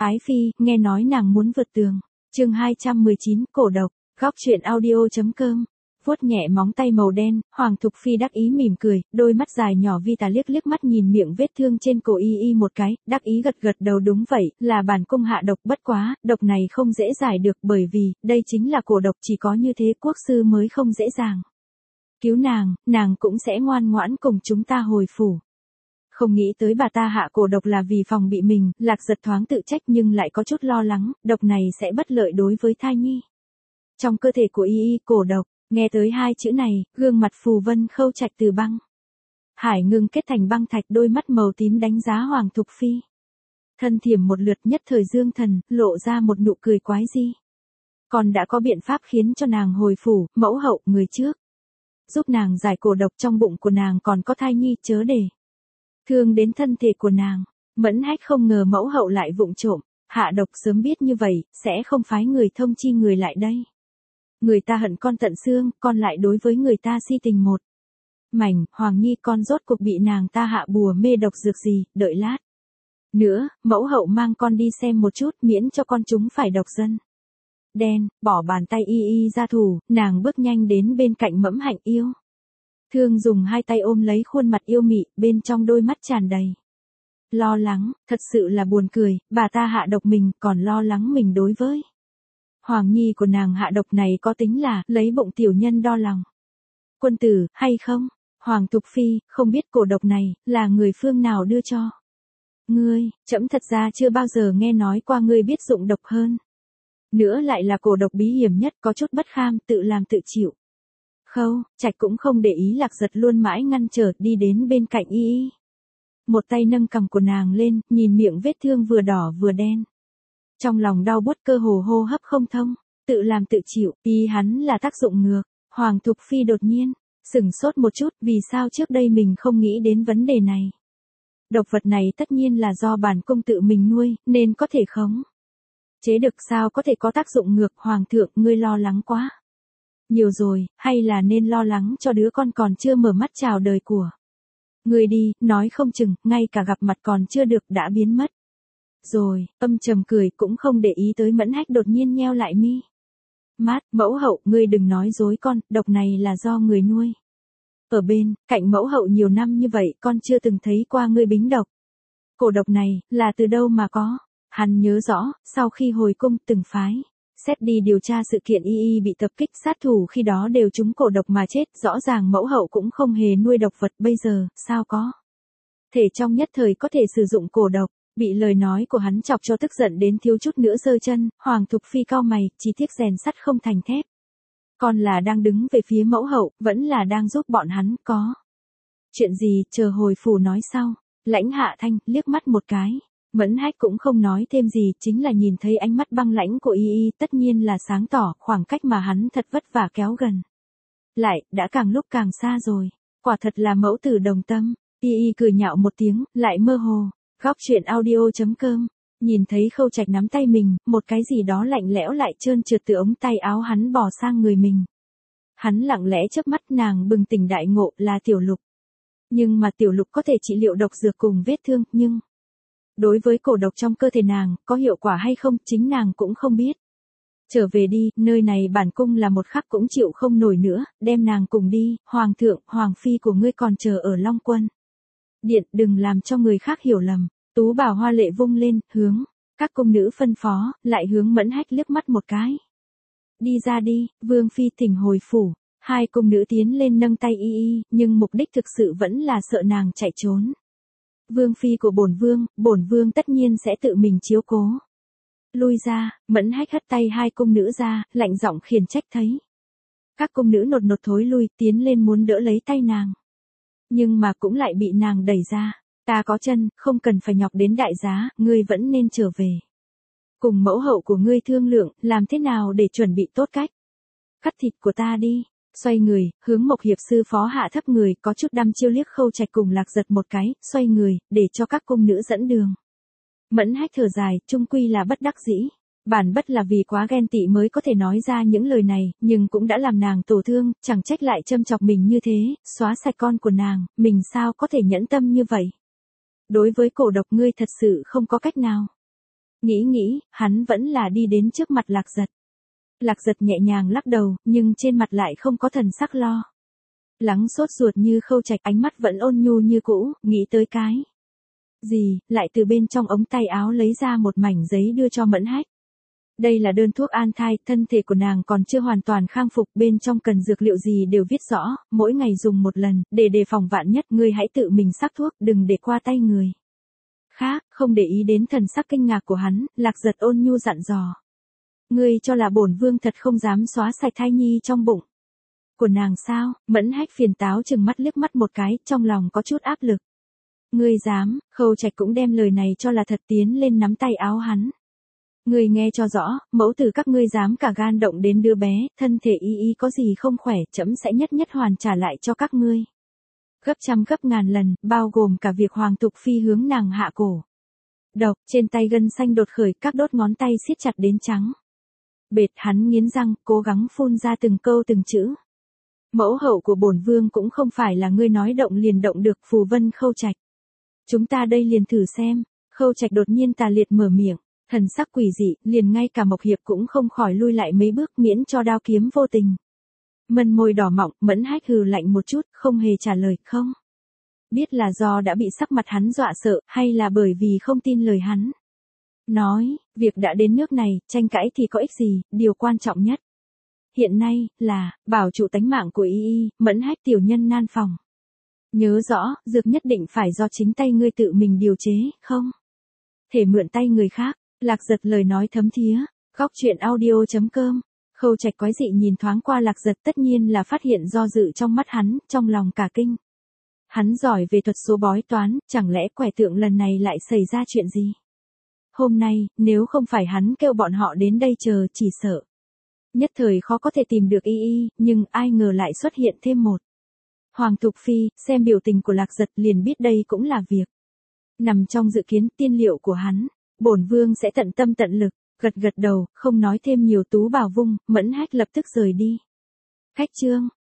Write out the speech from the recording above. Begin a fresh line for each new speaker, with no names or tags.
Ái Phi, nghe nói nàng muốn vượt tường. Chương 219, cổ độc. Góc truyện audio.com. Vuốt nhẹ móng tay màu đen, Hoàng Thục Phi đắc ý mỉm cười, đôi mắt dài nhỏ vi tà liếc liếc mắt nhìn miệng vết thương trên cổ y một cái, đắc ý gật gật đầu đúng vậy, là bản cung hạ độc bất quá, độc này không dễ giải được bởi vì, đây chính là cổ độc chỉ có như thế quốc sư mới không dễ dàng. Cứu nàng cũng sẽ ngoan ngoãn cùng chúng ta hồi phủ. Không nghĩ tới bà ta hạ cổ độc là vì phòng bị mình, Lạc Giật thoáng tự trách nhưng lại có chút lo lắng, độc này sẽ bất lợi đối với thai nhi. Trong cơ thể của cổ độc, nghe tới hai chữ này, gương mặt Phù Vân Khâu Trạch từ băng hải ngưng kết thành băng thạch, đôi mắt màu tím đánh giá Hoàng Thục Phi. Thân thiểm một lượt nhất thời dương thần, lộ ra một nụ cười quái dị. Còn đã có biện pháp khiến cho nàng hồi phủ, mẫu hậu người trước. Giúp nàng giải cổ độc trong bụng của nàng còn có thai nhi chớ để thương đến thân thể của nàng. Mẫn Hách không ngờ mẫu hậu lại vụng trộm hạ độc, sớm biết như vậy, sẽ không phái người thông chi người lại đây. Người ta hận con tận xương, con lại đối với người ta si tình một mảnh, Hoàng Nhi con rốt cuộc bị nàng ta hạ bùa mê độc dược gì, đợi lát nữa, mẫu hậu mang con đi xem một chút miễn cho con chúng phải độc dân. Đen, bỏ bàn tay ra thủ, nàng bước nhanh đến bên cạnh Mẫm Hạnh Yêu. Thương dùng hai tay ôm lấy khuôn mặt yêu mị, bên trong đôi mắt tràn đầy lo lắng, thật sự là buồn cười, bà ta hạ độc mình còn lo lắng mình đối với Hoàng Nhi của nàng hạ độc này có tính là lấy bụng tiểu nhân đo lòng quân tử hay không? Hoàng Thục Phi, không biết cổ độc này là người phương nào đưa cho ngươi, trẫm thật ra chưa bao giờ nghe nói qua ngươi biết dụng độc hơn. Nữa lại là cổ độc bí hiểm nhất, có chút bất kham, tự làm tự chịu. Khâu Trạch cũng không để ý, Lạc Giật luôn mãi ngăn trở, đi đến bên cạnh một tay nâng cằm của nàng lên, nhìn miệng vết thương vừa đỏ vừa đen. Trong lòng đau buốt, cơ hồ hô hấp không thông, tự làm tự chịu, hắn là tác dụng ngược. Hoàng Thục Phi đột nhiên sửng sốt một chút, vì sao trước đây mình không nghĩ đến vấn đề này. Độc vật này tất nhiên là do bản cung tự mình nuôi, nên có thể khống chế được, sao có thể có tác dụng ngược. Hoàng thượng, ngươi lo lắng quá nhiều rồi, hay là nên lo lắng cho đứa con còn chưa mở mắt chào đời của ngươi đi, nói không chừng ngay cả gặp mặt còn chưa được đã biến mất rồi. Âm trầm cười, cũng không để ý tới Mẫn Hách đột nhiên nheo lại mi mắt. Mẫu hậu, ngươi đừng nói dối con, độc này là do người nuôi ở bên cạnh mẫu hậu nhiều năm như vậy, con chưa từng thấy qua ngươi bính độc. Cổ độc này là từ đâu mà có? Hắn nhớ rõ, sau khi hồi cung từng phái xét đi điều tra sự kiện bị tập kích, sát thủ khi đó đều trúng cổ độc mà chết, rõ ràng mẫu hậu cũng không hề nuôi độc vật, bây giờ sao có thể trong nhất thời có thể sử dụng cổ độc. Bị lời nói của hắn chọc cho tức giận đến thiếu chút nữa giơ chân, Hoàng Thục Phi cau mày, chỉ tiếc rèn sắt không thành thép. Con là đang đứng về phía mẫu hậu, vẫn là đang giúp bọn hắn, có chuyện gì, chờ hồi phủ nói sau. Lãnh Hạ Thanh liếc mắt một cái. Mẫn Hách cũng không nói thêm gì, chính là nhìn thấy ánh mắt băng lãnh của tất nhiên là sáng tỏ, khoảng cách mà hắn thật vất vả kéo gần lại, đã càng lúc càng xa rồi. Quả thật là mẫu tử đồng tâm. Cười nhạo một tiếng, lại mơ hồ. Góc truyện audio.com. Nhìn thấy Khâu Trạch nắm tay mình, một cái gì đó lạnh lẽo lại trơn trượt từ ống tay áo hắn bò sang người mình. Hắn lặng lẽ chớp mắt, nàng bừng tỉnh đại ngộ, là Tiểu Lục. Nhưng mà Tiểu Lục có thể trị liệu độc dược cùng vết thương, nhưng đối với cổ độc trong cơ thể nàng, có hiệu quả hay không, chính nàng cũng không biết. Trở về đi, nơi này bản cung là một khắc cũng chịu không nổi nữa, đem nàng cùng đi. Hoàng thượng, Hoàng Phi của ngươi còn chờ ở Long Quân điện, đừng làm cho người khác hiểu lầm. Tú Bảo hoa lệ vung lên, hướng các cung nữ phân phó, lại hướng Mẫn Hách liếc mắt một cái. Đi ra đi, Vương Phi thỉnh hồi phủ. Hai cung nữ tiến lên nâng tay nhưng mục đích thực sự vẫn là sợ nàng chạy trốn. Vương Phi của bổn vương tất nhiên sẽ tự mình chiếu cố. Lui ra. Mẫn Hách hất tay hai cung nữ ra, lạnh giọng khiển trách. Thấy các cung nữ nột nột thối lui, tiến lên muốn đỡ lấy tay nàng, nhưng mà cũng lại bị nàng đẩy ra. Ta có chân, không cần phải nhọc đến đại giá, ngươi vẫn nên trở về cùng mẫu hậu của ngươi thương lượng, làm thế nào để chuẩn bị tốt cách cắt thịt của ta đi. Xoay người, hướng Mộc hiệp sư phó hạ thấp người, có chút đăm chiêu liếc Khâu Trạch cùng Lạc Giật một cái, xoay người, để cho các cung nữ dẫn đường. Mẫn Hách thở dài, chung quy là bất đắc dĩ. Bản bất là vì quá ghen tị mới có thể nói ra những lời này, nhưng cũng đã làm nàng tổn thương, chẳng trách lại châm chọc mình như thế, xóa sạch con của nàng, mình sao có thể nhẫn tâm như vậy. Đối với cổ độc ngươi thật sự không có cách nào. Nghĩ, hắn vẫn là đi đến trước mặt Lạc Giật. Lạc Giật nhẹ nhàng lắc đầu, nhưng trên mặt lại không có thần sắc lo lắng sốt ruột như Khâu Trạch, ánh mắt vẫn ôn nhu như cũ, nghĩ tới cái gì, lại từ bên trong ống tay áo lấy ra một mảnh giấy đưa cho Mẫn Hách. Đây là đơn thuốc an thai, thân thể của nàng còn chưa hoàn toàn khang phục, bên trong cần dược liệu gì đều viết rõ, mỗi ngày dùng một lần, để đề phòng vạn nhất, ngươi hãy tự mình sắc thuốc, đừng để qua tay người khác. Không để ý đến thần sắc kinh ngạc của hắn, Lạc Giật ôn nhu dặn dò. Ngươi cho là bổn vương thật không dám xóa sạch thai nhi trong bụng của nàng sao? Mẫn Hách phiền táo chừng mắt liếc mắt một cái, trong lòng có chút áp lực. Ngươi dám? Khâu Trạch cũng đem lời này cho là thật, tiến lên nắm tay áo hắn. Ngươi nghe cho rõ, mẫu tử các ngươi dám cả gan động đến đứa bé, thân thể y có gì không khỏe, trẫm sẽ nhất nhất hoàn trả lại cho các ngươi. Gấp trăm gấp ngàn lần, bao gồm cả việc Hoàng Tục Phi hướng nàng hạ cổ độc, trên tay gân xanh đột khởi, các đốt ngón tay siết chặt đến trắng bệt, hắn nghiến răng, cố gắng phun ra từng câu từng chữ. Mẫu hậu của bổn vương cũng không phải là ngươi nói động liền động được. Phù Vân, Khâu Trạch, chúng ta đây liền thử xem. Khâu Trạch đột nhiên tà liệt mở miệng, thần sắc quỷ dị, liền ngay cả Mộc Hiệp cũng không khỏi lui lại mấy bước, miễn cho đao kiếm vô tình. Mân môi đỏ mọng, Mẫn Hách hừ lạnh một chút, không hề trả lời. Không biết là do đã bị sắc mặt hắn dọa sợ, hay là bởi vì không tin lời hắn nói. Việc đã đến nước này, tranh cãi thì có ích gì, điều quan trọng nhất hiện nay là bảo trụ tánh mạng của y. Mẫn Hách tiểu nhân nan phòng. Nhớ rõ, dược nhất định phải do chính tay ngươi tự mình điều chế, không thể mượn tay người khác. Lạc Giật lời nói thấm thía. Góc truyện audio.com. Khâu Trạch quái dị nhìn thoáng qua Lạc Giật, tất nhiên là phát hiện do dự trong mắt hắn, trong lòng cả kinh. Hắn giỏi về thuật số bói toán, chẳng lẽ quẻ tượng lần này lại xảy ra chuyện gì? Hôm nay, nếu không phải hắn kêu bọn họ đến đây chờ, chỉ sợ nhất thời khó có thể tìm được y, nhưng ai ngờ lại xuất hiện thêm một Hoàng Tục Phi. Xem biểu tình của Lạc Giật liền biết đây cũng là việc nằm trong dự kiến tiên liệu của hắn. Bổn vương sẽ tận tâm tận lực. Gật gật đầu, không nói thêm nhiều, tú bảo vung, Mẫn Hách lập tức rời đi. Khách trương.